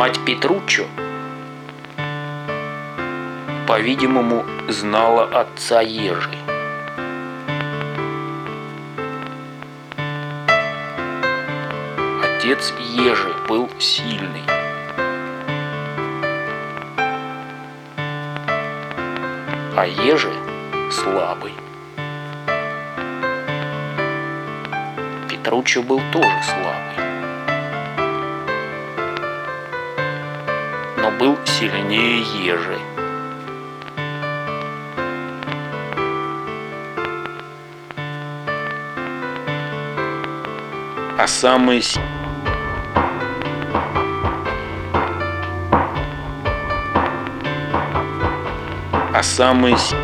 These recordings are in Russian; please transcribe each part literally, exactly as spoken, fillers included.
Мать Петруччо, по-видимому, знала отца Ежи. Отец Ежи был сильный, а Ежи слабый. Петруччо был тоже слабый, но был сильнее Ежи. А самые си... А самые си...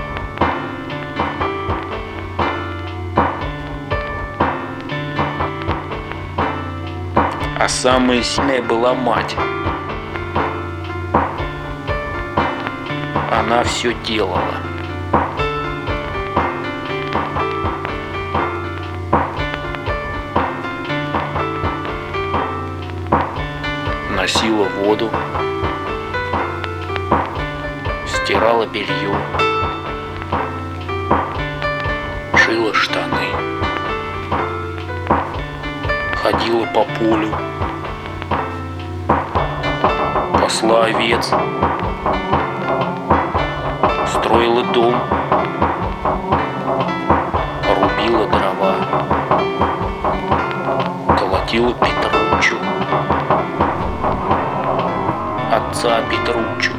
А самая сильная была мать. Она все делала. Носила воду, стирала белье, шила штаны, ходила по полю, пасла овец, строила дом, рубила дрова, колотила Петруччо, отца Петруччо,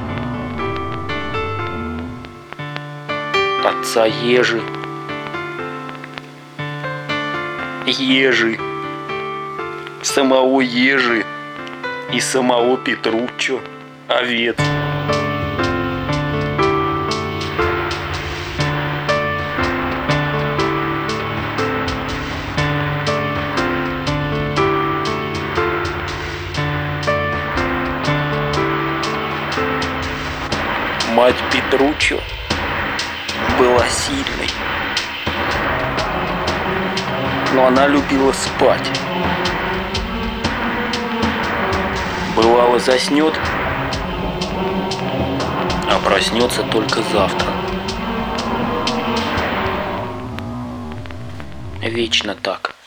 отца Ежи, Ежи, самого Ежи и самого Петруччо, овец. Мать Петруччо была сильной, но она любила спать. Бывало, заснет, а проснется только завтра. Вечно так.